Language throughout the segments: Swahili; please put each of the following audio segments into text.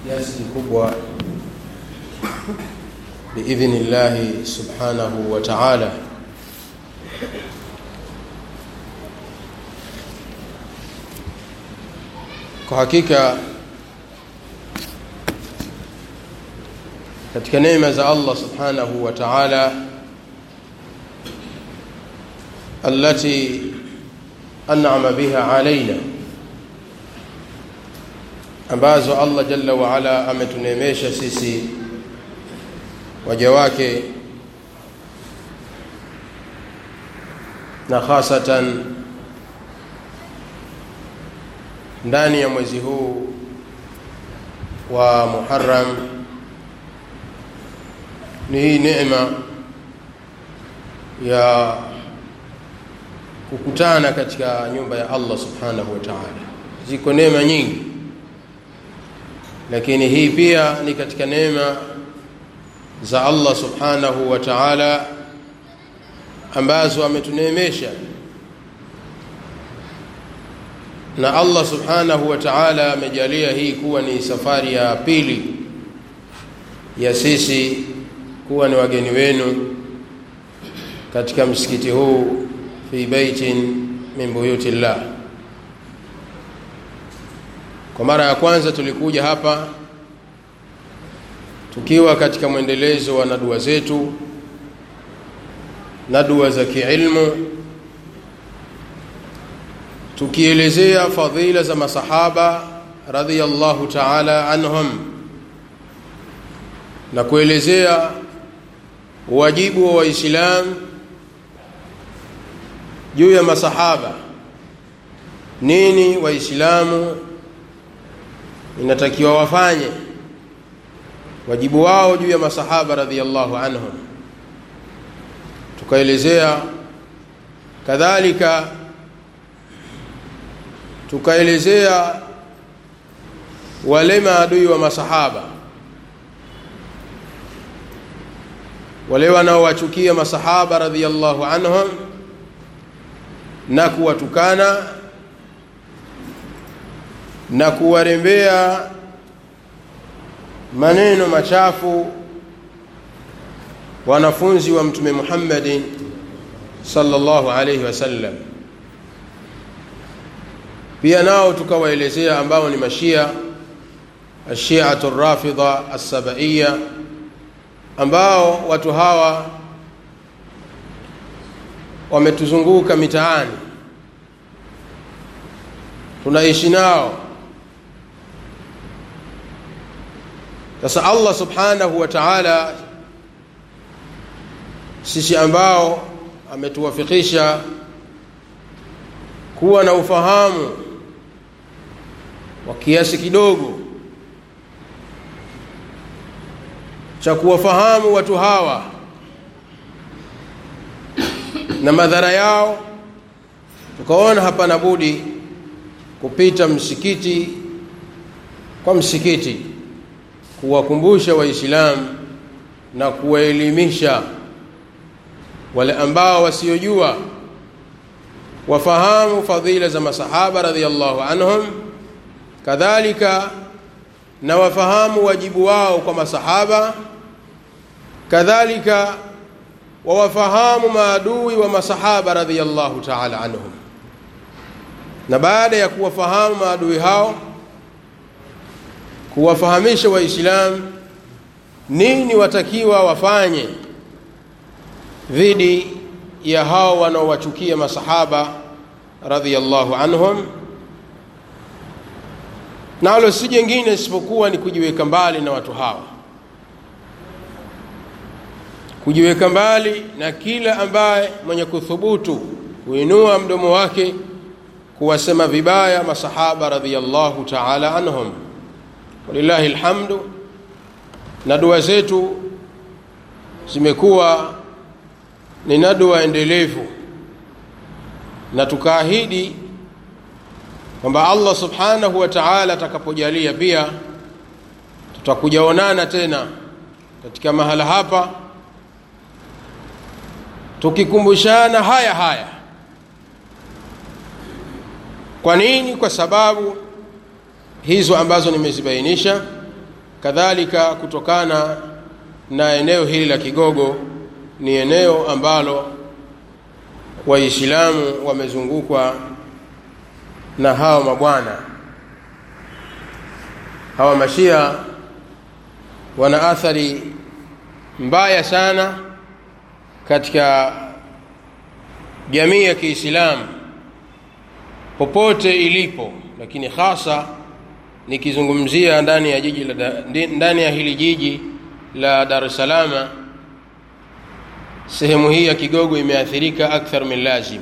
kiasi kikubwa biidhnillah subhanahu wa ta'ala. Kwa hakika katika neema za Allah subhanahu wa ta'ala allati an'ama biha alaina, ambazo Allah jalla wa ala ametuneemesha sisi waja wake, na hasatan ndani ya mwezi huu wa Muharram, ni hii neema ya kukutana katika nyumba ya Allah subhanahu wa ta'ala. Ziko neema nyingi, lakini hii pia ni katika neema za Allah subhanahu wa ta'ala ambazo ametuneemesha. Na Allah subhanahu wa ta'ala amejalia hii kuwa ni safari ya pili ya sisi kuwa ni wageni wenu katika msikiti huu, fi baitin min buyutillah. Kwa mara ya kwanza tulikuja hapa tukiwa katika mwendelezo wa nadua zetu, nadua za kiilmu, tukielezea fadhila za masahaba radhiyallahu ta'ala anhum, na kuelezea wajibu wa Waislamu juu ya masahaba. Nini Waislamu inatakiwa wafanye, wajibu wao juu ya masahaba radhiyallahu anhum. Tukaelezea kadhalika, tukaelezea wale maadui wa masahaba, wale wanaowachukia masahaba radhiyallahu anhum na kuwatukana na kuwarembea maneno machafu wanafunzi wa Mtume Muhammad sallallahu alayhi wasallam. Pia nao tukawaelezea ambao ni mashia, ashiatu rafidha as-sabaiya, ambao watu hawa wametuzunguka mitaani, tunaishi nao. Sasa Allah subhanahu wa ta'ala, sisi ambao ametuwafikisha kuwa na ufahamu wa kiasi kidogo cha kuwafahamu watu hawa na madhara yao, tukaona hapana budi kupita msikiti kwa msikiti kuwakumbusha Waislamu na kuwaelimisha wale ambao wasiojua, wafahamu fadhila za masahaba radhiyallahu anhum, kadhalika na wafahamu wajibu wao kwa masahaba, kadhalika wawafahamu maadui wa masahaba radhiyallahu ta'ala anhum. Na baada ya kuwafahamu maadui hao, kuwafahamisha Waislamu nini watakiwa wafanye dhidi ya hao wanaowachukia masahaba radhiyallahu anhum, nalo si jingine isipokuwa ni kujiweka mbali na watu hawa, kujiweka mbali na kila ambaye mwenye kuthubutu kuinua mdomo wake kuwasema vibaya masahaba radhiyallahu ta'ala anhum. Walillahi alhamdu, na dua zetu zimekuwa ni nadua endelevu, na tukaahidi kwamba Allah subhanahu wa ta'ala atakapojalia pia tutakujaonana tena katika mahala hapa tukikumbushana haya. Kwa nini? Kwa sababu hizo ambazo nimezibainisha, kadhalika kutokana na eneo hili la Kigogo ni eneo ambalo Waislamu wamezungukwa na hao mabwana. Hawa mashia wana athari mbaya sana katika jamii ya Kiislamu popote ilipo, lakini hasa nikizungumzia ndani ya hili jiji la Dar es Salaam. Sehemu hii ya Kigogo imeathirika akthar min lazim.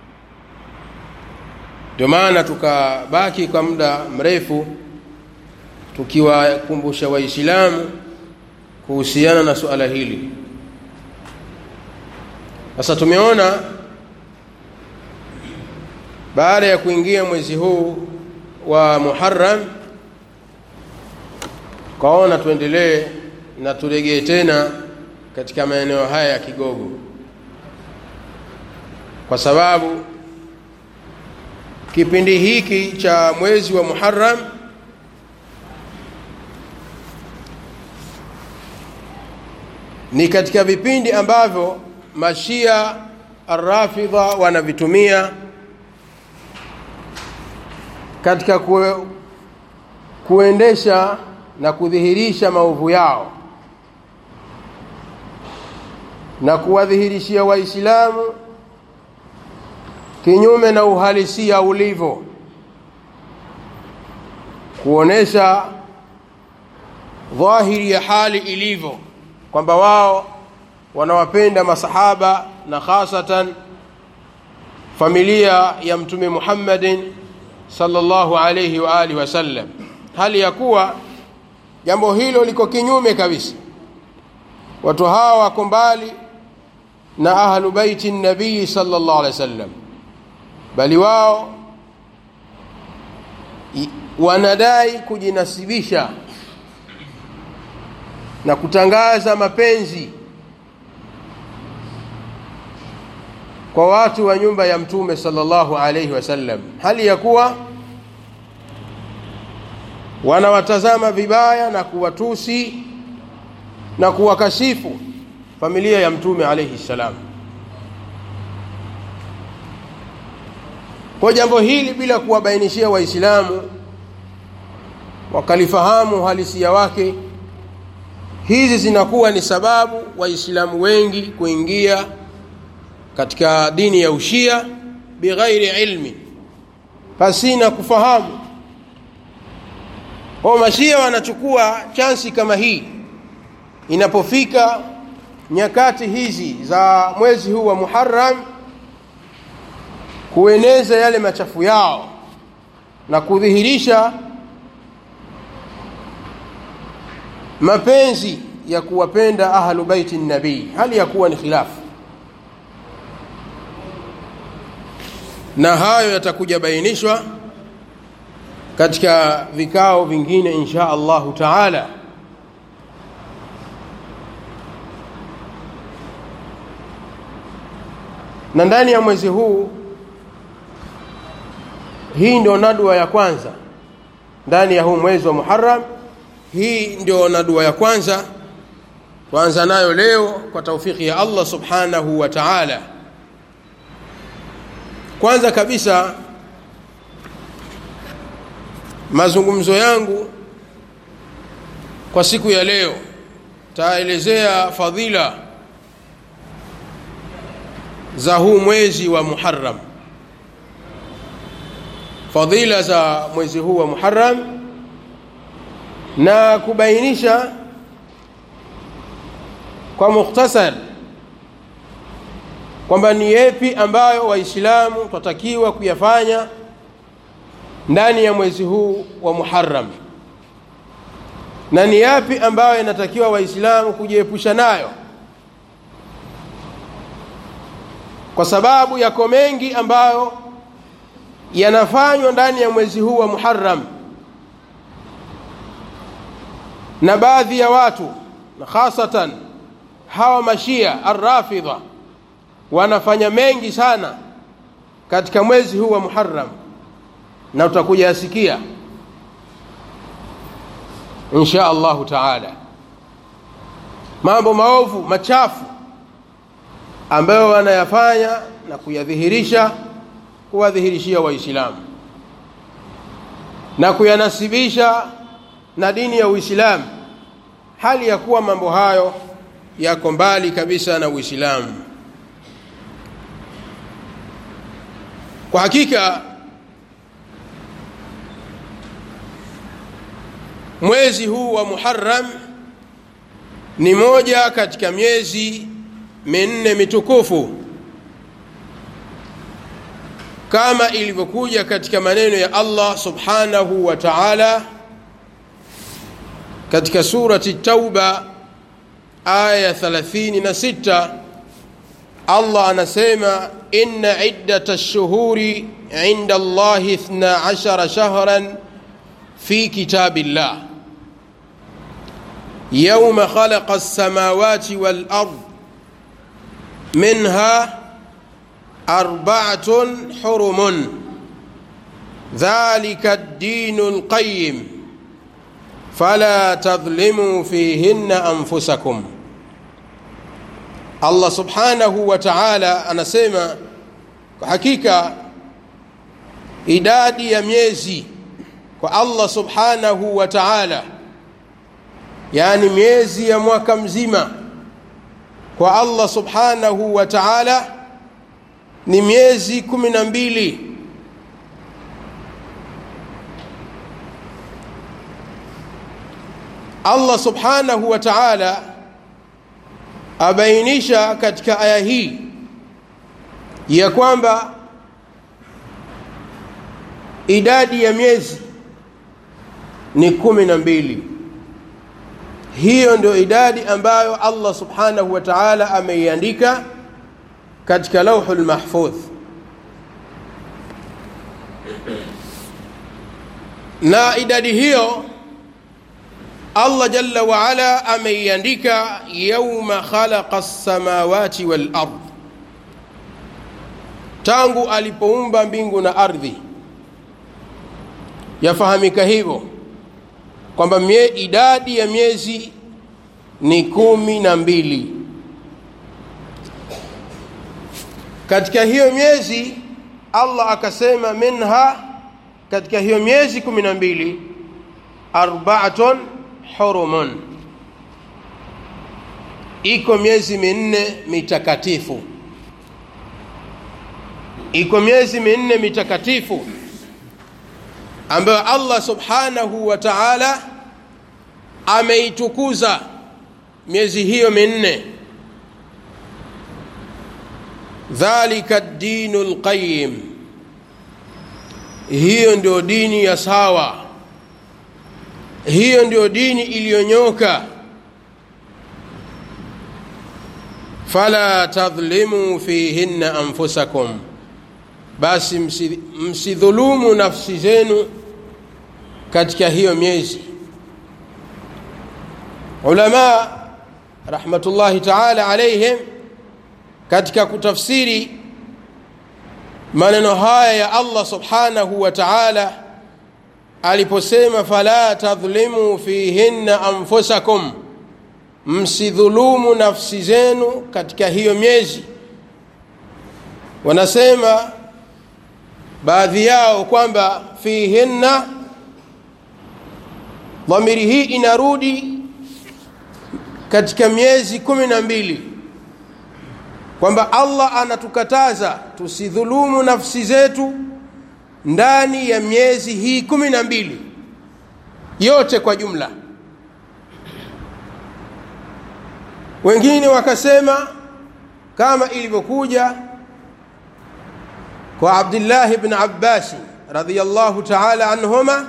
Ndio maana tukabaki kwa muda mrefu tukiwakumbusha Waislamu kuhusiana na suala hili. Sasa tumeona baada ya kuingia mwezi huu wa Muharram, kaona tuendelee na turegee tena katika maeneo haya ya Kigogo, kwa sababu kipindi hiki cha mwezi wa Muharram ni katika vipindi ambavyo mashia ar-Rafidha wanavitumia katika kuendesha na kudhihirisha maovu yao na kuwadhihirishia Waislamu kinyume na uhalisia ulivyo, kuonesha dhahiri ya hali ilivyo, kwamba wao wanawapenda masahaba na hasatan familia ya Mtume Muhammadin sallallahu alayhi wa alihi wasallam, hali ya kuwa jambo hilo liko kinyume kabisa. Watu hawa wako mbali na ahlu baiti nabii sallallahu alayhi wasallam, bali wao wanadai kujinasibisha na kutangaza mapenzi kwa watu wa nyumba ya Mtume sallallahu alayhi wasallam, hali ya kuwa wanawatazama vibaya na kuwatusi na kuwakashifu familia ya Mtume alayhi salam. Kwa jambo hili, bila kuwabainishia Waislamu wakalifahamu halisia wake, hizi zinakuwa ni sababu Waislamu wengi kuingia katika dini ya Ushia bighairi ilmi, pasina kufahamu. Kwa mashia wanachukua chansi kama hii inapofika nyakati hizi za mwezi huu wa Muharram, kueneza yale machafu yao na kudhihirisha mapenzi ya kuwapenda ahlu baiti nabii, hali ya kuwa ni khilafu. Na hayo yatakuja bainishwa katika vikao vingine insha Allah taala. Na ndani ya mwezi huu, hii ndio nadwa ya kwanza ndani ya huu mwezi wa Muharram. Hii ndio nadwa ya kwanza tuanza nayo leo kwa taufiki ya Allah subhanahu wa ta'ala. Kwanza kabisa, mazungumzo yangu kwa siku ya leo taelezea fadhila za huu mwezi wa Muharram, fadhila za mwezi huu wa Muharram, na kubainisha kwa mukhtasar kwamba ni yapi ambayo Waislamu tutakiwa kuyafanya ndani ya mwezi huu wa Muharram, na ni yapi ambayo inatakiwa Waislamu kujiepusha nayo, kwa sababu yako mengi ambayo yanafanywa ndani ya mwezi huu wa Muharram na baadhi ya watu, na hasatan hawa mashia ar-Rafidha wanafanya mengi sana katika mwezi huu wa Muharram, na utakuja asikia. insha Allah taala. Mambo maovu machafu ambayo wanayafanya na kuyadhihirisha, kuwadhihirishia Waislamu na kuyanasibisha na dini ya Uislamu, hali ya kuwa mambo hayo yako mbali kabisa na Uislamu. Kwa hakika mwezi huu wa Muharram ni moja katika miezi minne mitukufu, kama ilivyokuja katika maneno ya Allah subhanahu wa ta'ala katika surati Tauba aya 36. Allah anasema, inna iddatash shuhuri 'inda Allahi 12 shahran fi kitabillah yawma khalaqa as-samawati wal ard minha 4 hurumun dhalika ad-dinul qayyim fala tadhlimu fihinna anfusakum. Allah subhanahu wa ta'ala anasema, kwa hakika idadi ya miezi kwa Allah subhanahu wa ta'ala, yani miezi ya mwaka mzima kwa Allah subhanahu wa ta'ala ni miezi 12. Allah subhanahu wa ta'ala abainisha katika aya hii ya kwamba idadi ya miezi ni 12. Hiyo ndio idadi ambayo Allah subhanahu wa ta'ala ameiandika katika Lauhul Mahfudh, na idadi hiyo Allah jalla wa ala ameiandika yawma khalaqa as-samawati wal ard, tangu alipoumba mbingu na ardhi. Yafahamika hivyo kwamba idadi ya miezi ni 12. Katika hiyo miezi Allah akasema, minha, katika hiyo miezi 12, 4 hurumun, iko miezi minne mitakatifu. Iko miezi minne mitakatifu ambayo Allah subhanahu wa ta'ala ameitukuza miezi hiyo minne. Dhalika ad-dinul qayyim, hiyo ndio dini ya sawa, hiyo ndio dini iliyonyoka. Fala tadhlimu fihinna anfusakum, basi msidhulumu nafsi zenu katika hiyo miezi. Ulama rahmatullahi ta'ala alayhim katika kutafsiri maneno haya ya Allah subhanahu wa ta'ala aliposema fala tadhlimu fihinna anfusakum, msidhulumu nafsi zenu katika hiyo miezi, wanasema baadhi yao kwamba fihinna, dhamiri hii inarudi katika miezi 12, kwamba Allah anatukataza tusidhulumu nafsi zetu ndani ya miezi hii 12 yote kwa jumla. Wengine wakasema kama ilivyokuja kwa Abdullah ibn Abbas radhiyallahu ta'ala anhuma,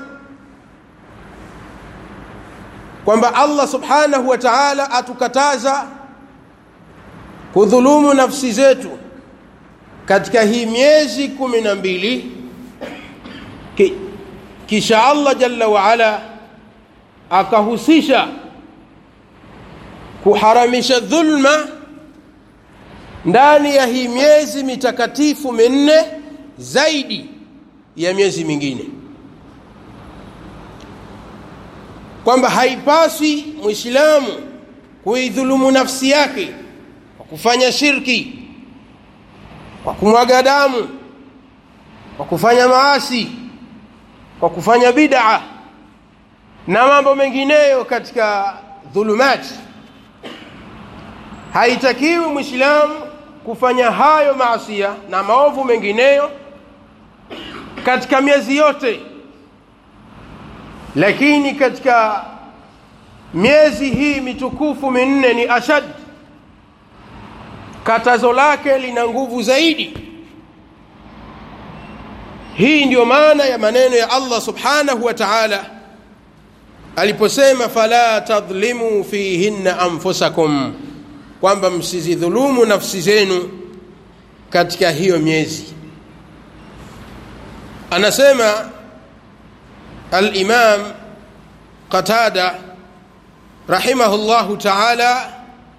kwamba Allah subhanahu wa ta'ala atukataza kudhulumu nafsi zetu katika hii miezi 12. Kisha Allah jalla wa ala akahusisha kuharamisha dhulma ndani ya hii miezi mitakatifu minne zaidi ya miezi mingine. kwamba haipasi Muislamu kuidhulumu nafsi yake kwa kufanya shirki, kwa kumwaga damu, kwa kufanya maasi, kwa kufanya bid'a na mambo mengineyo katika dhulumati. Haitakiwi Muislamu kufanya hayo maasi na maovu mengineyo katika miezi yote, lakini katika miezi hii mitukufu minne ni ashad, katazo lake lina nguvu zaidi. Hii ndio maana ya maneno ya Allah subhanahu wa ta'ala aliposema fala tadhlimu fihinna anfusakum, kwamba msizidhulumu nafsi zenu katika hiyo miezi. Anasema al-Imam Qatada rahimahullahu ta'ala,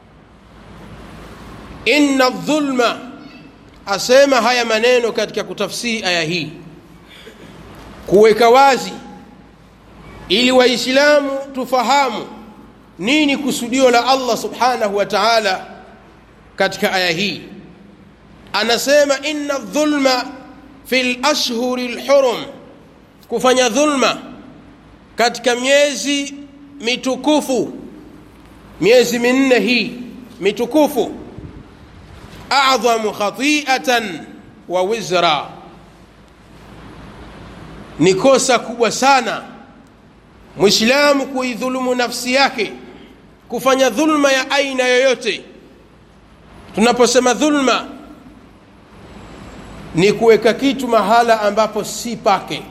inna adh-dhulma, asema haya maneno katika kutafsiri aya hii, kuweka wazi ili waislamu tufahamu nini kusudio la Allah subhanahu wa ta'ala katika aya hii. Anasema inna adh-dhulma fil ashhuril hurum, kufanya dhulma katika miezi mitukufu, miezi minne hii mitukufu, a'dhamu khati'atan wa wizra, ni kosa kubwa sana Muislamu kuidhulumu nafsi yake, kufanya dhulma ya aina yoyote. Tunaposema dhulma ni kuweka kitu mahala ambapo si pake.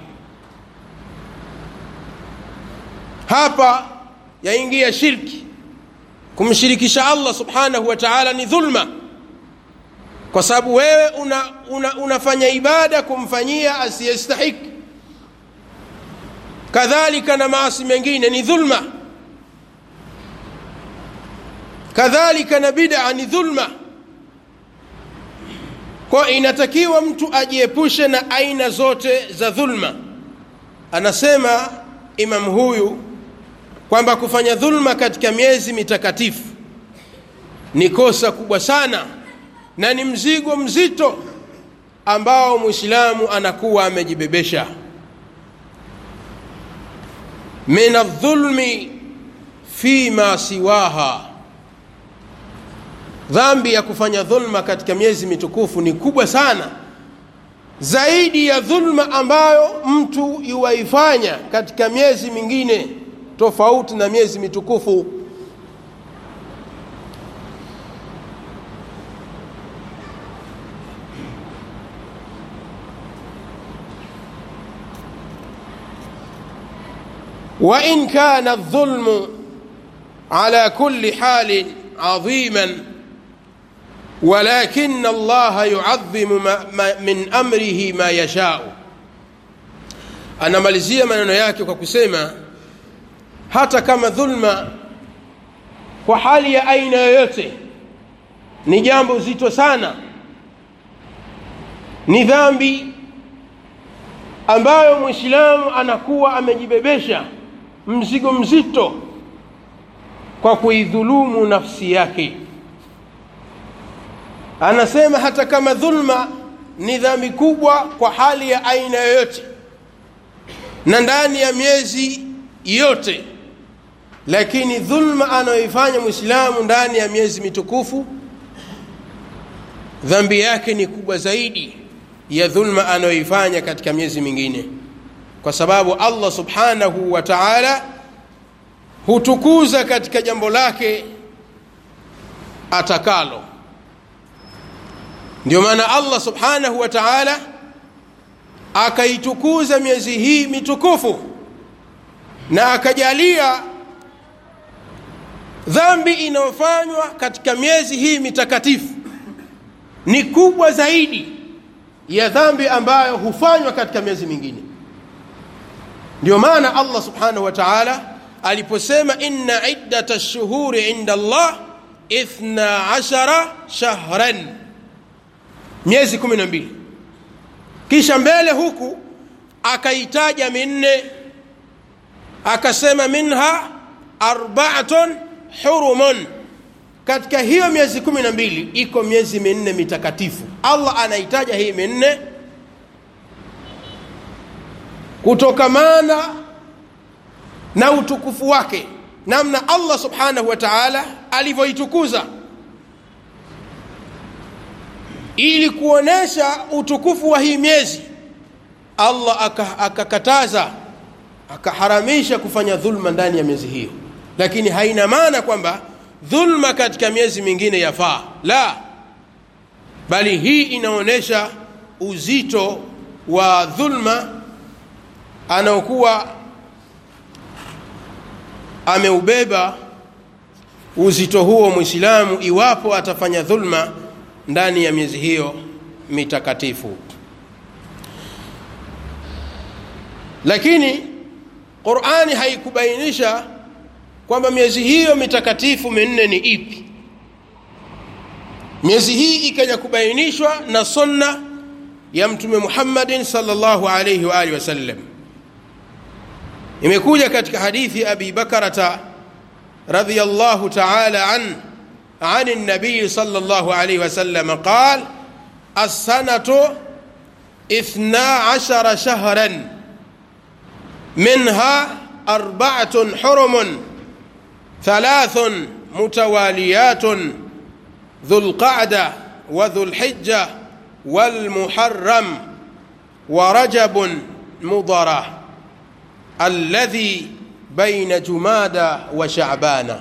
Hapa yaingia shirki, kumshirikisha Allah subhanahu wa ta'ala ni dhulma, kwa sababu wewe unafanya ibada kumfanyia asiyestahiki. Kadhalika na maasi mengine ni dhulma, kadhalika na bid'a ni dhulma. Kwa inatakiwa mtu ajiepushe na aina zote za dhulma. Anasema imam huyu kwamba kufanya dhulma katika miezi mitakatifu ni kosa kubwa sana na ni mzigo mzito ambao Muislamu anakuwa amejibebesha. min adh-dhulmi fima siwaha, dhambi ya kufanya dhulma katika miezi mitukufu ni kubwa sana, zaidi ya dhulma ambayo mtu yuwaifanya katika miezi mingine tofauti na miezi mitukufu. وإن كان الظلم على كل حال عظيما ولكن الله يعظم من أمره ما يشاء. anamalizia maneno yake kwa kusema hata kama dhulma kwa hali ya aina yoyote ni jambo zito sana, ni dhambi ambayo Muislamu anakuwa amejibebesha mzigo mzito kwa kuidhulumu nafsi yake. Anasema hata kama dhulma ni dhambi kubwa kwa hali ya aina yoyote na ndani ya miezi yote, lakini dhulma anayoifanya Muislamu ndani ya miezi mitukufu, dhambi yake ni kubwa zaidi ya dhulma anayoifanya katika miezi mingine, kwa sababu Allah subhanahu wa ta'ala hutukuza katika jambo lake atakalo. Ndio maana Allah subhanahu wa ta'ala akaitukuza miezi hii mitukufu na akajalia dhambi inayofanywa katika miezi hii mitakatifu ni kubwa zaidi ya dhambi ambayo hufanywa katika miezi mingine. Ndio maana Allah subhanahu wa ta'ala aliposema inna iddatash shuhuri inda Allah 12 shahran, miezi 12, kisha mbele huku akaitaja minne akasema minha arba'atun hurumun, katika hiyo miezi 12 iko miezi minne mitakatifu. Allah anaitaja hii minne kutokamana na utukufu wake, namna Allah subhanahu wa ta'ala alivyoitukuza, ili kuonesha utukufu wa hii miezi. Allah akakataza, akaharamisha kufanya dhulma ndani ya miezi hiyo, lakini haina maana kwamba dhulma katika miezi mingine yafaa, la, bali hii inaonesha uzito wa dhulma anaokuwa ameubeba uzito huo Muislamu iwapo atafanya dhulma ndani ya miezi hiyo mitakatifu. Lakini Qur'ani haikubainisha kwamba miezi hiyo mitakatifu minne ni ipi. Miezi hii ikaja kubainishwa na sunna ya Mtume Muhammadin sallallahu alayhi wa alihi wasallam. Imekuja katika hadithi Abi Bakrata radhiyallahu ta'ala an an-nabiy sallallahu alayhi wasallam qala as-sanatu 12 shahran minha 4 hurumun 3 mutawaliyatun dhul qa'da wa dhul hijja wal muharram wa rajabun mudara alladhi baina jumada wa sha'bana.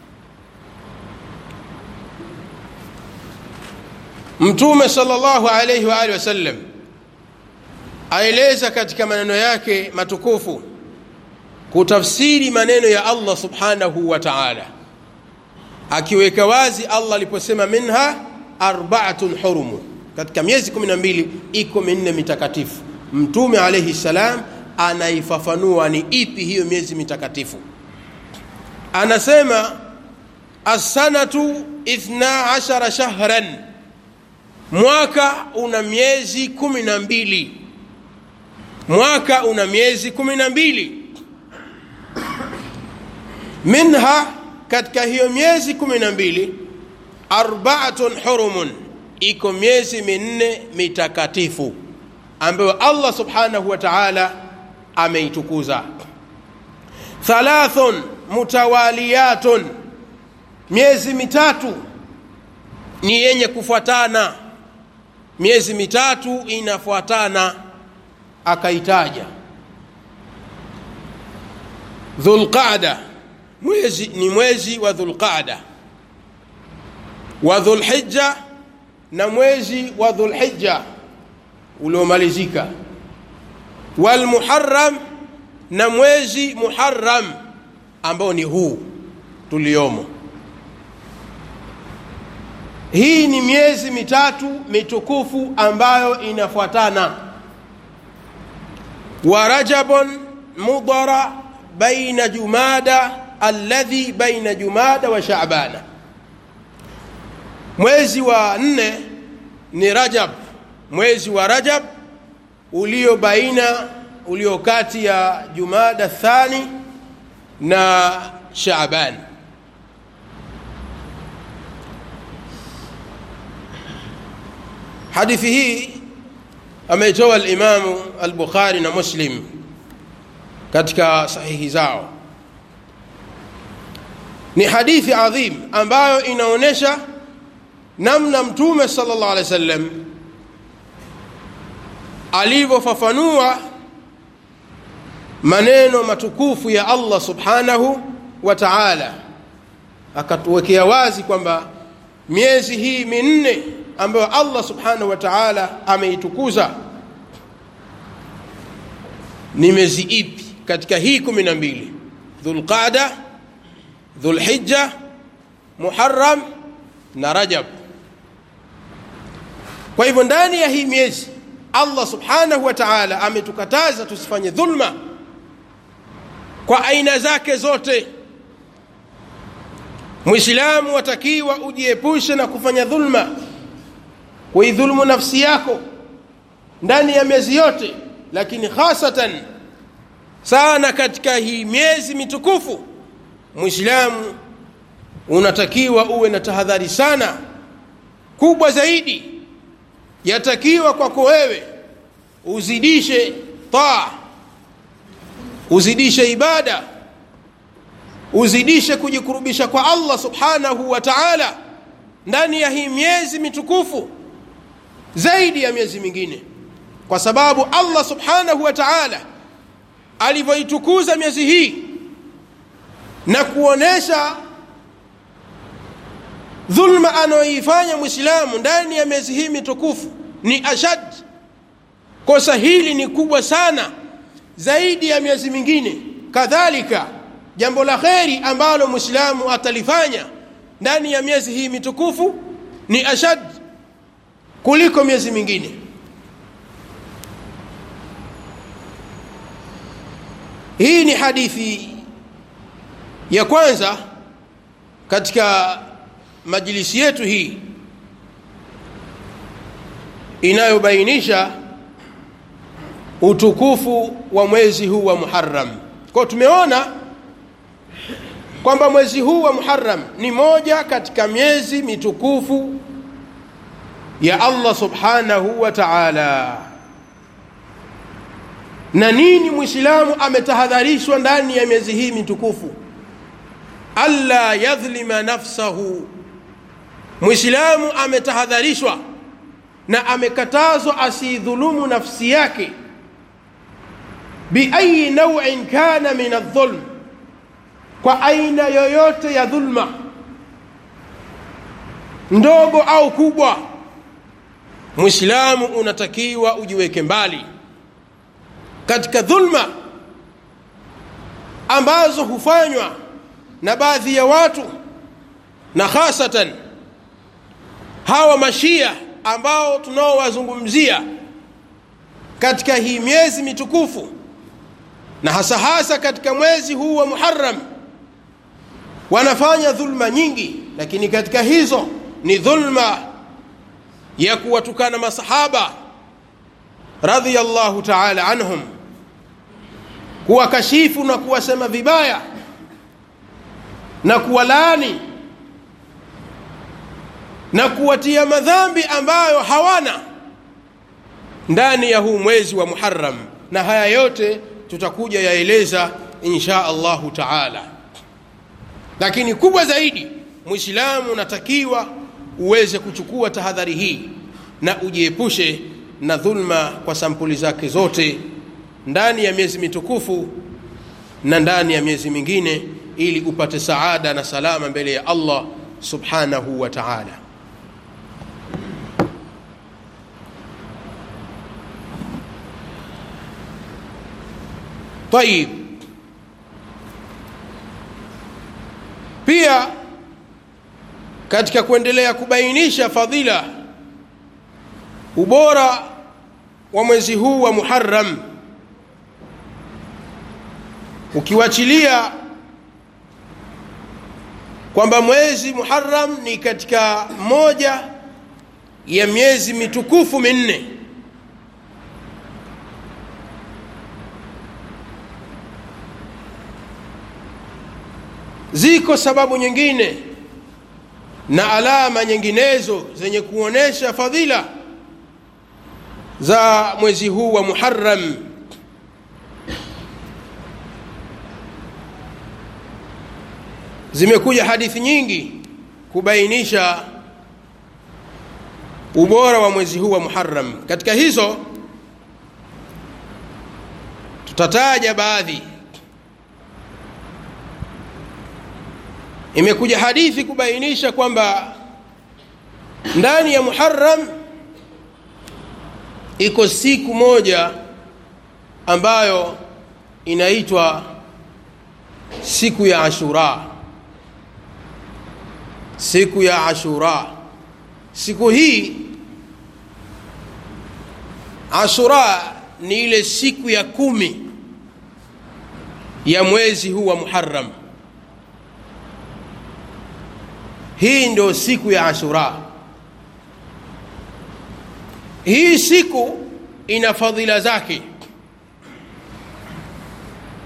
Mtume sallallahu alayhi wa alihi wasallam aeleza katika maneno yake matukufu kutafsiri maneno ya Allah subhanahu wa ta'ala, akiweka wazi Allah aliposema minha 4 hurum, katika miezi 12 iko minne mitakatifu. Mtume alayhi salam anaifafanua ni ipi hiyo miezi mitakatifu. Anasema as-sanatu 12 shahran, mwaka una miezi 12, mwaka una miezi 12. Minha, katika hiyo miezi 12, 4 hurumun, iko miezi minne mitakatifu ambayo Allah subhanahu wa ta'ala ameitukuza. 3 mutawaliyatun, miezi mitatu ni yenye kufuatana, miezi mitatu inafuatana, akaitaja dhul qa'da, mwezi ni mwezi wa dhul qa'da, wa dhul hijja, na mwezi wa dhul hijja uliomalizika, wal muharram, na mwezi muharram ambao ni huu tuliomo. Hii ni miezi mitatu mitukufu ambayo inafuatana. Wa rajabun mudara baina jumada alladhi baina jumada wa sha'bana, mwezi wa 4 ni Rajab, mwezi wa Rajab ulio kati ya Jumada Thani na Shaaban. Hadithi hii ameitoa al-Imam al-Bukhari na Muslim katika sahihi zao. Ni hadithi adhim ambayo inaonesha namna Mtume sallallahu alaihi wasallam alivyofafanua maneno matukufu ya Allah subhanahu wa ta'ala, akatuwekea wazi kwamba miezi hii minne ambayo Allah subhanahu wa ta'ala ameitukuza ni miezi ipi katika hii 12: Dhulqa'da, Dhulhijja, Muharram na Rajab. Kwa hivyo ndani ya hii miezi Allah subhanahu wa ta'ala ametukataza tusifanye dhulma kwa aina zake zote. Muislamu watakiwa ujiepushe na kufanya dhulma, kuidhulumu nafsi yako ndani ya miezi yote, lakini hasatan sana katika hii miezi mitukufu, Muislamu unatakiwa uwe na tahadhari sana. Kubwa zaidi yatakiwa kwako wewe uzidishe taa, uzidishe ibada, uzidishe kujikurubisha kwa Allah subhanahu wa ta'ala ndani ya hii miezi mitukufu zaidi ya miezi mingine, kwa sababu Allah subhanahu wa ta'ala alivyoitukuza miezi hii na kuonesha dhulma anayoifanya Muislamu ndani ya miezi hii mitukufu ni ashad. Kosa hili ni kubwa sana zaidi ya miezi mingine. Kadhalika jambo la kheri ambalo Muislamu atalifanya ndani ya miezi hii mitukufu ni ashad kuliko miezi mingine. Hii ni hadithi ya kwanza katika majlisi yetu hii inayobainisha utukufu wa mwezi huu wa Muharram. Kwa tumeona kwamba mwezi huu wa Muharram ni moja katika miezi mitukufu ya Allah subhanahu wa ta'ala. Na nini Muislamu ametahadharishwa ndani ya miezi hii mitukufu? Alla yadhlima nafsahu. Muislamu ametahadharishwa na amekatazwa asidhulumu nafsi yake bi ayi naw'in kana min adh-dhulm, kwa aina yoyote ya dhulma, ndogo au kubwa. Muislamu unatakiwa ujiweke mbali katika dhulma ambazo hufanywa na baadhi ya watu, na hasatan hawa mashia ambao tunaowazungumzia katika hii miezi mitukufu, na hasa hasa katika mwezi huu wa Muharram. Wanafanya dhulma nyingi, lakini katika hizo ni dhulma ya kuwatukana masahaba radhiyallahu ta'ala anhum, kuwakashifu na kuwasema vibaya na kuwalaani na kuwatia madhambi ambayo hawana ndani ya huu mwezi wa Muharram. Na haya yote tutakuja yaeleza insha Allahu ta'ala. Lakini kubwa zaidi, Muislamu unatakiwa uweze kuchukua tahadhari hii na ujiepushe na dhulma kwa sampuli zake zote ndani ya miezi mitukufu na ndani ya miezi mingine, ili upate saada na salama mbele ya Allah subhanahu wa ta'ala. Tayib, pia katika kuendelea kubainisha fadhila, ubora wa mwezi huu wa Muharram, ukiwachilia kwamba mwezi Muharram ni katika moja ya miezi mitukufu minne, ziko sababu nyingine na alama nyinginezo zenye kuonesha fadhila za mwezi huu wa Muharram. Zimekuja hadithi nyingi kubainisha ubora wa mwezi huu wa Muharram. Katika hizo tutataja baadhi. Imekuja hadithi kubainisha kwamba ndani ya Muharram iko siku moja ambayo inaitwa siku ya Ashura. Siku ya Ashura, siku hii Ashura ni ile siku ya 10 ya mwezi huu wa Muharram. Hii ndio siku ya Ashura. Hii siku ina fadhila zake,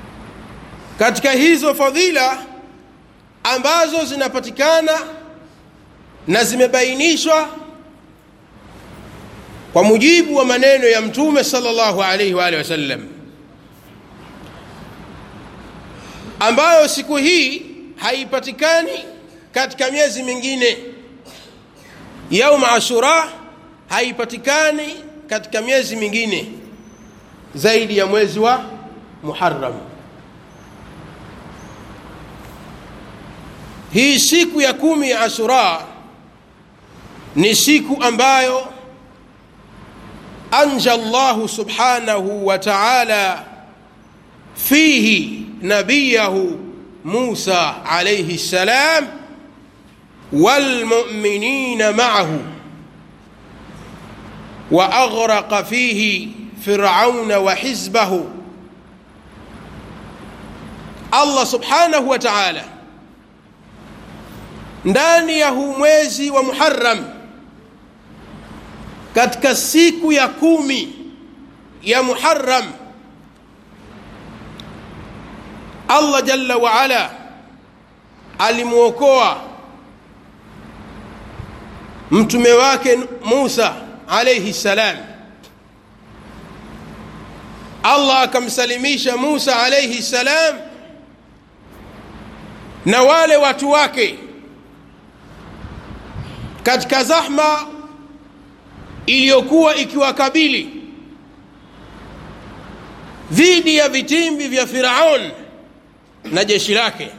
katika hizo fadhila ambazo zinapatikana na zimebainishwa kwa mujibu wa maneno ya Mtume sallallahu alayhi wa alihi wasallam, ambayo siku hii haipatikani katika miezi mingine. Yaum Ashura haipatikani katika miezi mingine zaidi ya mwezi wa Muharram. Hii siku ya 10 ya Ashura ni siku ambayo anja Allah subhanahu wa ta'ala fihi nabiyahu Musa alayhi salam wal mu'minina ma'ahu wa aghraqa fihi Fir'auna wa hizbahu. Allah subhanahu wa ta'ala ndani ya huu mwezi wa Muharram, katika siku ya 10 ya Muharram, Allah jalla wa ala alimuokoa mtume wake Musa alayhi salam. Allah akamsalimisha Musa alayhi salam na wale watu wake katika zahma iliyokuwa ikiwakabili dhidi ya vitimbi vya Firaun na jeshi lake,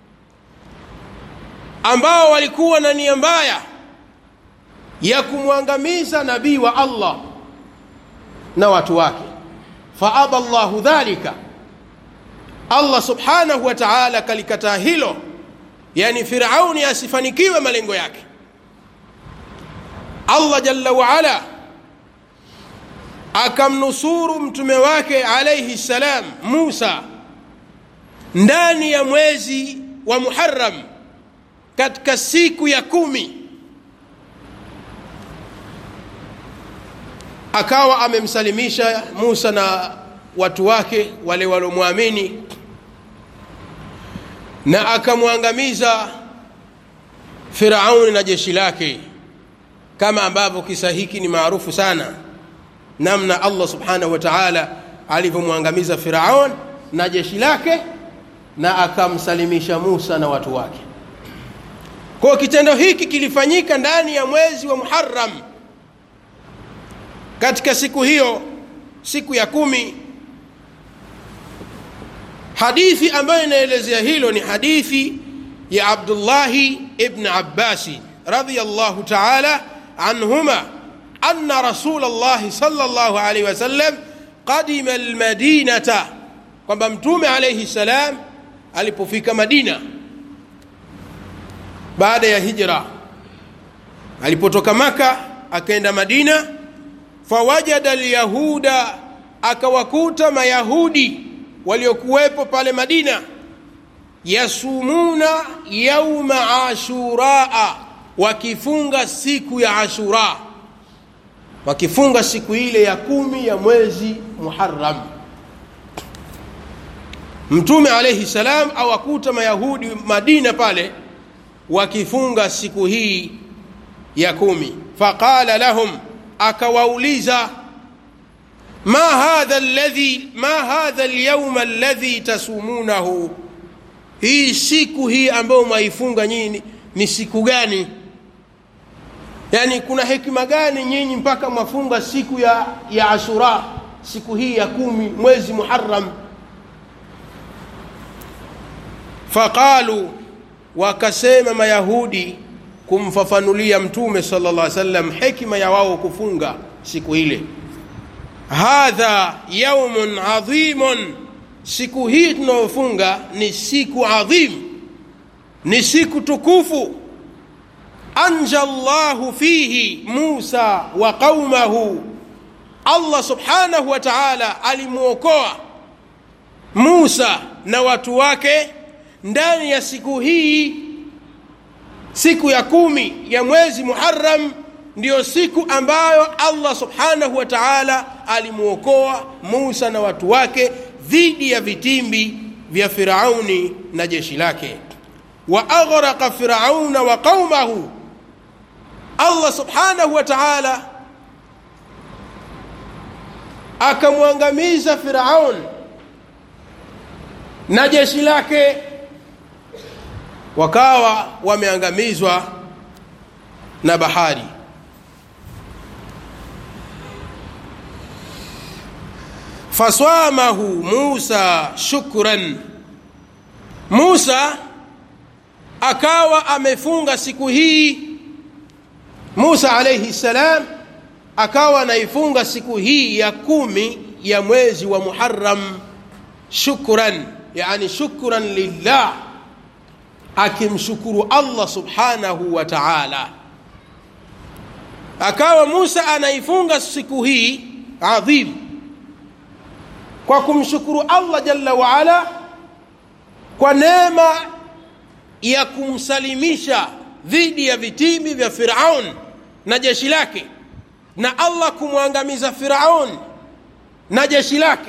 ambao walikuwa na nia mbaya ya kumwangamiza nabii wa Allah na watu wake. Faaba Allahu dhalika, Allah subhanahu wa ta'ala kalikataa hilo, yani Firauni asifanikiwe malengo yake. Allah jalla wa ala akamnusuru mtume wake alayhi salam Musa ndani ya mwezi wa Muharram katika siku ya 10. Akawa amemsalimisha Musa na watu wake wale waliomuamini, na akamwangamiza Firauni na jeshi lake, kama ambavyo kisa hiki ni maarufu sana, namna Allah subhanahu wa ta'ala alivyomwangamiza Firaun na jeshi lake na akamsalimisha Musa na watu wake. Kwa kitendo hiki kilifanyika ndani ya mwezi wa Muharram katika siku hiyo, siku ya 10. Hadithi ambayo inaelezea hilo ni hadithi ya Abdullah ibn Abbas radhiyallahu ta'ala عنهما أن رسول الله صلى الله عليه وسلم قدم المدينة، kwamba mtume alayhi salam alipofika Madina baada ya hijra, alipotoka Maka akaenda Madina, fawajada alyahuda, akawakuta mayahudi waliokuwepo pale Madina, yasumuna yauma Ashura, wakifunga siku ya Ashura, wakifunga siku ile ya 10 ya mwezi Muharram. Mtume alayhi salam awakuta mayahudi Madina pale wakifunga siku hii ya 10. Faqala lahum, akawauliza, ma hadha al-yawm alladhi tasumunahu, hii siku hii ambayo maifunga nyinyi ni siku gani? Yani kuna hekima gani nyinyi mpaka mwafunga siku ya Ashura, siku hii ya 10 mwezi Muharram? Faqalu, wakasema mayahudi kumfafanulia mtume sallallahu alaihi wasallam hekima ya wao kufunga siku ile, hadha yawmun adhimun, siku hii tunayofunga ni siku adhim, ni siku tukufu. Anja Allahu fihi Musa wa qaumahu, Allah subhanahu wa ta'ala alimuokoa Musa na watu wake ndani ya siku hii, siku ya 10 ya mwezi Muharram. Ndiyo siku ambayo Allah subhanahu wa ta'ala alimuokoa Musa na watu wake dhidi ya vitimbi vya Firauni na jeshi lake. Wa aghraqa Firauna wa qaumahu, Allah subhanahu wa ta'ala akamwangamiza Firaun na jeshi lake, wakawa wameangamizwa na bahari. Faswamahu Musa shukran, Musa akawa amefunga siku hii. Musa alayhi salam akawa anaifunga siku hii ya 10 ya mwezi wa Muharram, shukran, yani shukran lillah, akimshukuru Allah subhanahu wa ta'ala. Akawa Musa anaifunga siku hii adhim kwa kumshukuru Allah jalla wa ala kwa neema ya kumsalimisha dhidi ya vitimbi vya Firaun na jeshi lake, na Allah kumwangamiza Firaun na jeshi lake.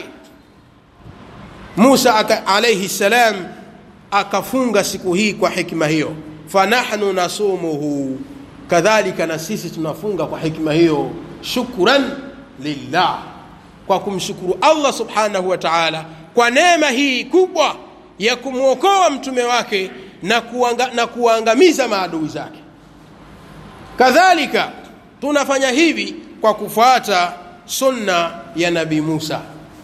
Musa alayhi salam akafunga siku hii kwa hikma hiyo. Fanahnu nasumuhu, kadhalika na sisi tunafunga kwa hikma hiyo, shukran lillah, kwa kumshukuru Allah subhanahu wa ta'ala kwa neema hii kubwa ya kumuokoa mtume wake na kuangamiza maadui zake. Kadhalika tunafanya hivi kwa kufuata sunna ya Nabii Musa.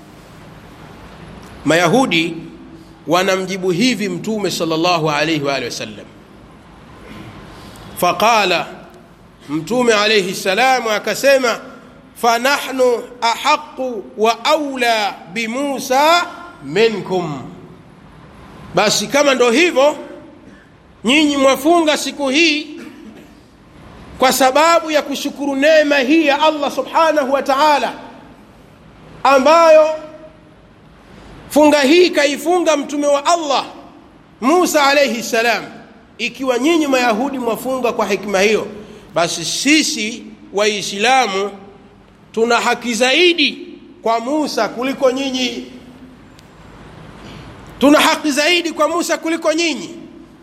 Mayahudi wanamjibu hivi mtume sallallahu alayhi wa sallam. Faqala, mtume alayhi salamu akasema, fanahnu ahaqqu wa aula bi Musa minkum, basi kama ndo hivyo nyinyi mwafunga siku hii kwa sababu ya kushukuru neema hii ya Allah subhanahu wa ta'ala, ambayo funga hii kaifunga mtume wa Allah Musa alayhi salam. Ikiwa nyinyi Mayahudi mwafunga kwa hikma hiyo, basi sisi Waislamu tuna haki zaidi kwa Musa kuliko nyinyi, tuna haki zaidi kwa Musa kuliko nyinyi.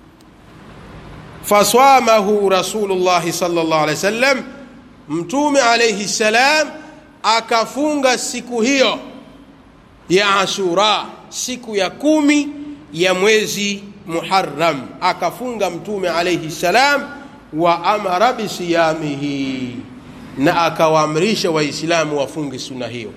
Faswamahu Rasulullah sallallahu alaihi wasallam, mtume alayhi salam akafunga siku hiyo ya Ashura, siku ya 10 ya mwezi Muharram, akafunga mtume alayhi salam. Wa amara bisiyamihi, na akawaamrisha Waislamu wafunge sunna hiyo.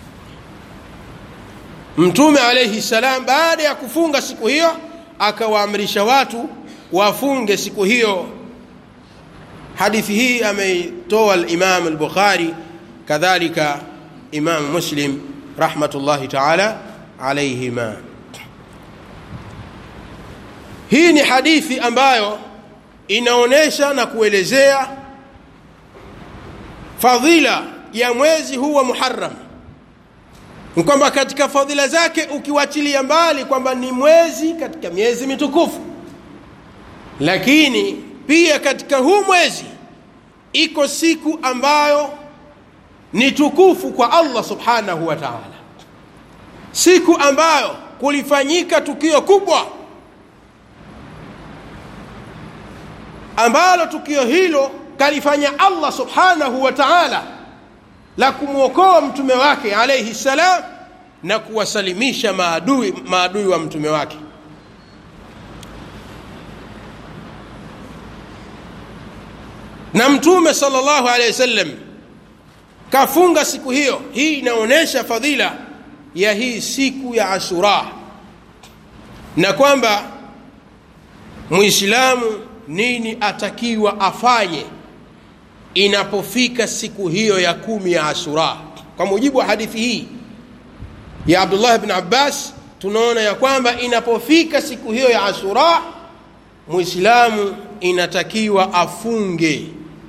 Mtume alayhi salam baada ya kufunga siku hiyo akawaamrisha watu wafunge siku hiyo. Hadithi hii ameitoa al-Imam al-Bukhari, kadhalika Imam Muslim rahmatullahi ta'ala alayhima. Hii ni hadithi ambayo inaonesha na kuelezea fadhila ya mwezi huu wa Muharram, kwamba katika fadhila zake ukiwachilia mbali kwamba ni mwezi katika miezi mitukufu, lakini pia katika huu mwezi iko siku ambayo ni tukufu kwa Allah subhanahu wa ta'ala, siku ambayo kulifanyika tukio kubwa ambalo tukio hilo kalifanya Allah subhanahu wa ta'ala la kumuokoa mtume wake alayhi salam na kuwasalimisha maadui wa mtume wake. Na mtume sallallahu alayhi wasallam kafunga siku hiyo. Hii inaonesha fadhila ya hii siku ya Ashura, na kwamba Muislamu nini atakiwa afanye inapofika siku hiyo ya 10 ya Ashura. Kwa mujibu wa hadithi hii ya Abdullah ibn Abbas, tunaona ya kwamba inapofika siku hiyo ya Ashura, Muislamu inatakiwa afunge,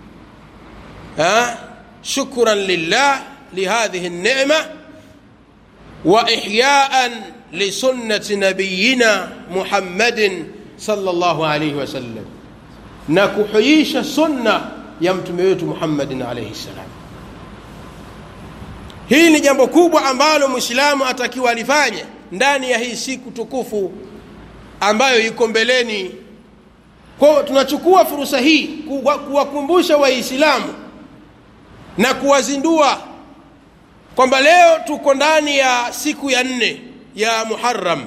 shukran lillah lihadhihi an-ni'ma wa ihya'an li sunnati nabiyyina Muhammadin sallallahu alayhi wasallam, na kuhuisha sunna ya mtume wetu Muhammadin alayhi salam. Hii ni jambo kubwa ambalo Muislamu atakiwa alifanye ndani ya hii siku tukufu ambayo iko mbeleni. Kwa tunachukua fursa hii kuwakumbusha Waislamu na kuwazindua kwamba leo tuko ndani ya siku ya 4 ya Muharram.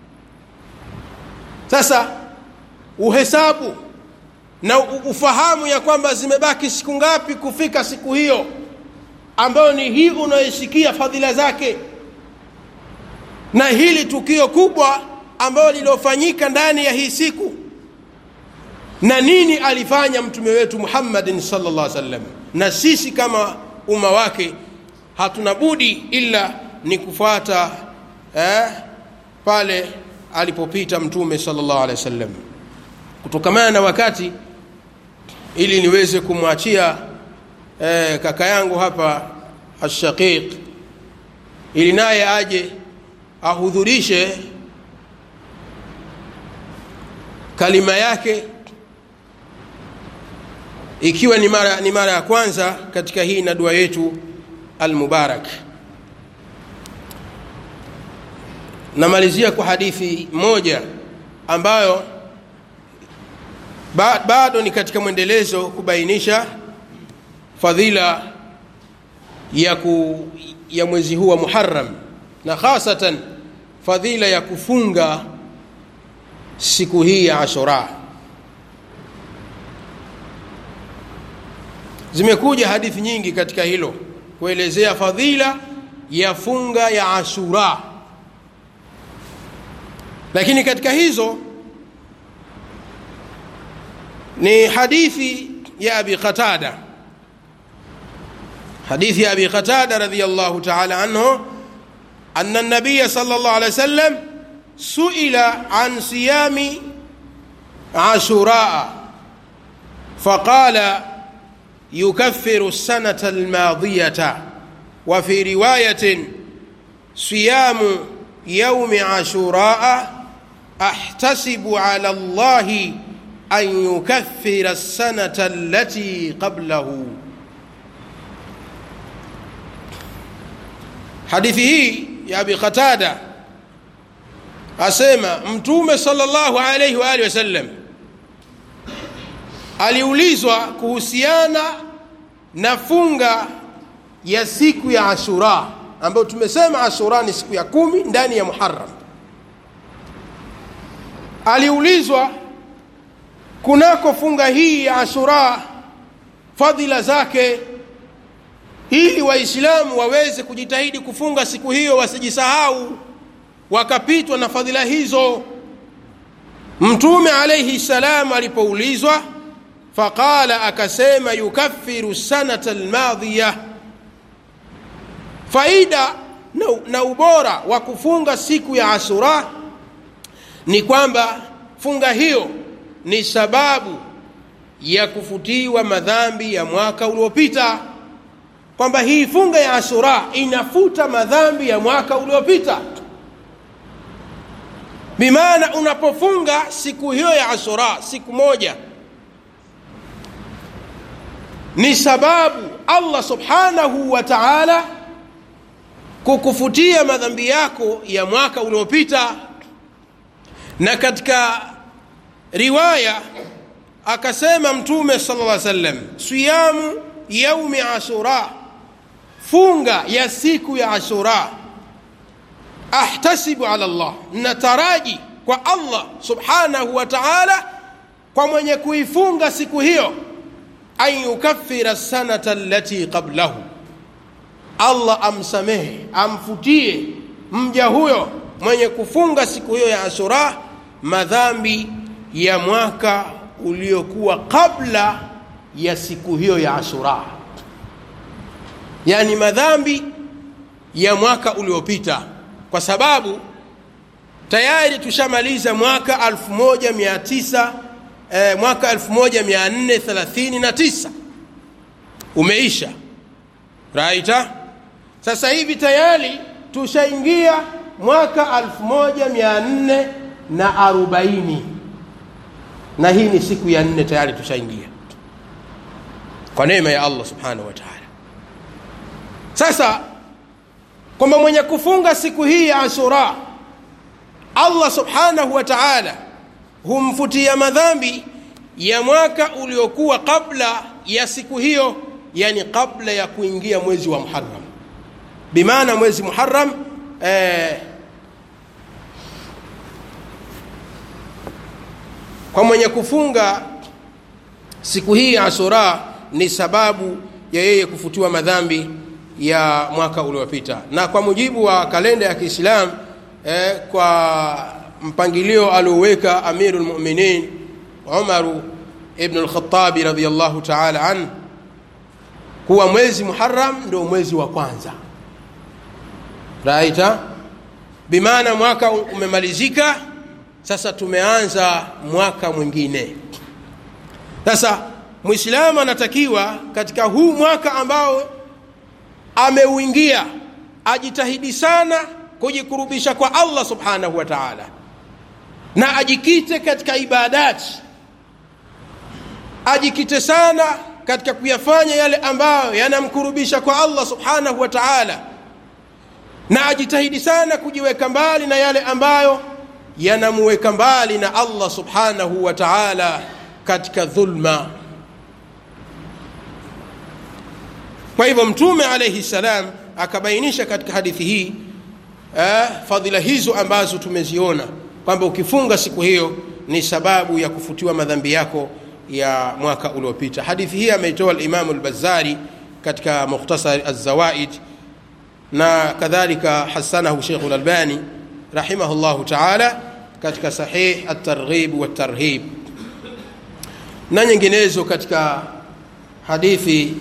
Sasa uhesabu na ufahamu ya kwamba zimebaki siku ngapi kufika siku hiyo ambayo ni hii unayosikia fadhila zake, na hili tukio kubwa ambalo lilofanyika ndani ya hii siku, na nini alifanya mtume wetu Muhammad sallallahu alaihi wasallam. Na sisi kama umma wake hatuna budi ila ni kufuata pale alipopita mtume sallallahu alaihi wasallam. Kutokamana na wakati, ili niweze kumwachia kaka yangu hapa Ashaqiq ili naye aje ahudhurishe kalima yake, ikiwa ni mara ya kwanza katika hii na dua yetu al-mubarak. Namalizia kwa hadithi moja ambayo bado ni katika mwendelezo kubainisha fadhila ya mwezi huu wa Muharram, na hasatan fadhila ya kufunga siku hii ya Ashura. Zimekuja hadithi nyingi katika hilo kuelezea fadhila ya funga ya Ashura, lakini katika hizo ni hadithi ya Abi Qatada. Hadithi ya Abi Qatada radhiyallahu ta'ala anhu anna an-nabiy sallallahu alayhi wasallam su'ila an siyami Ashura faqala yukaffiru as-sanata al-madiyata wa fi riwayatin siyamu yawmi Ashura ahtasibu ala Allahi an yukaffira as-sanata allati qablahu. Hadithi hii ya Abi Qatada asema mtume sallallahu alayhi wa alihi wasallam aliulizwa kuhusiana na funga ya siku ya Ashura, ambayo tumesema Ashura ni siku ya 10 ndani ya Muharram. Aliulizwa kunako funga hii ya Ashura fadhila zake, ili Waislamu waweze kujitahidi kufunga siku hiyo, wasijisahau wakapitwa na fadhila hizo. Mtume alayhi salam alipoulizwa faqala, akasema yukaffiru sanata almadhiya. Faida na ubora wa kufunga siku ya Ashura ni kwamba funga hiyo ni sababu ya kufutiwa madhambi ya mwaka uliopita, kwamba hii funga ya Ashura inafuta madhambi ya mwaka uliopita. Bimaana unapofunga siku hiyo ya Ashura siku moja, ni sababu Allah subhanahu wa ta'ala kukufutia madhambi yako ya mwaka uliopita. Na katika riwaya akasema mtume sallallahu alaihi wasallam, siyamu yaumi Ashura, funga ya siku ya Ashura, ahtasibu ala Allah, nataraji kwa Allah subhanahu wa ta'ala kwa mwenye kuifunga siku hiyo, an yukaffira sanata allati qablahu, Allah amsamehe, amfutie mja huyo mwenye kufunga siku hiyo ya Ashura madhambi ya mwaka uliokuwa kabla ya siku hiyo ya Ashura, yani madhambi ya mwaka uliopita, kwa sababu tayari tushamaliza mwaka 1439 umeisha, raita. Sasa hivi tayari tushaingia mwaka 1440, na hii ni siku ya 4 tayari tushaingia kwa neema ya Allah subhanahu wa ta'ala. Sasa kwamba mwenye kufunga siku hii ya Ashura Allah subhanahu wa ta'ala humfutia madhambi ya mwaka uliokuwa kabla ya siku hiyo, yani kabla ya kuingia mwezi wa Muharram. Bimaana mwezi Muharram kwa mwenye kufunga siku hii ya Ashura ni sababu ya yeye kufutiwa madhambi ya mwaka uliopita. Na kwa mujibu wa kalenda ya Kiislamu, kwa mpangilio alioweka Amirul Mu'minin Umar ibn al-Khattab radhiyallahu ta'ala an, kuwa mwezi Muharram ndio mwezi wa kwanza. Raita, bimaana mwaka umemalizika, sasa tumeanza mwaka mwingine. Sasa Muislamu anatakiwa katika huu mwaka ambao ameuingia ajitahidi sana kujikurubisha kwa Allah subhanahu wa ta'ala, na ajikite katika ibadati, ajikite sana katika kuyafanya yale ambayo yanamkurubisha kwa Allah subhanahu wa ta'ala, na ajitahidi sana kujiweka mbali na yale ambayo yanamuweka mbali na Allah subhanahu wa ta'ala katika dhulma. Kwa hivyo Mtume alayhi salam akabainisha katika hadithi hii fadhila hizo ambazo tumeziona, kwamba ukifunga siku hiyo ni sababu ya kufutiwa madhambi yako ya mwaka uliopita. Hadithi hii ameitoa al-Imam al-Bazzari katika Mukhtasar az-Zawaid, na kadhalika hasanahu Sheikh al-Albani rahimahullahu ta'ala katika Sahih at-Targhib wa at-Tarhib, na nyinginezo katika hadithi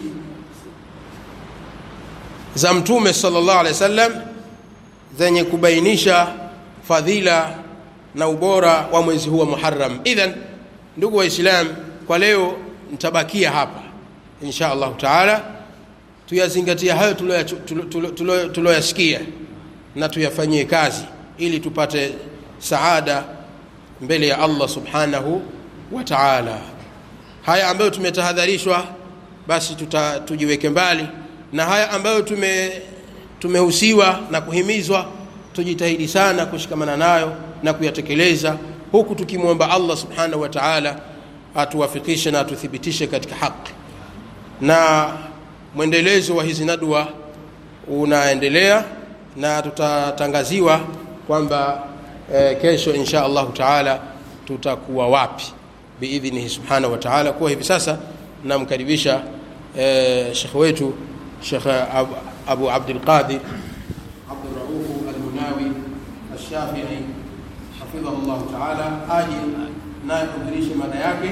za Mtume sallallahu alaihi wasallam zenye kubainisha fadhila na ubora wa mwezi huu wa Muharram. Idhan, ndugu Waislam, kwa leo nitabakia hapa insha Allah taala. Tuyazingatia hayo tuloyasikia na tuyafanyie kazi, ili tupate saada mbele ya Allah subhanahu wa ta'ala. Haya ambayo tumetahadharishwa basi tujiweke mbali, na haya ambayo tumehusiwa na kuhimizwa tujitahidi sana kushikamana nayo na kuyatekeleza, huku tukimwomba Allah subhanahu wa ta'ala atuwafikishe na atuthibitishe katika haki. Na mwendelezo wa hizi nadwa unaendelea, na tutatangaziwa kwamba kesho insha Allah taala tutakuwa wapi biidhnihi subhanahu wa ta'ala. Kwa hivi sasa namkaribisha Sheikh wetu Sheikh Abu Abdul Qadir Abdul Rauf al-Munawi al-Shafi'i hafidhahu Allah ta'ala, aje naye kudirisha mada yake.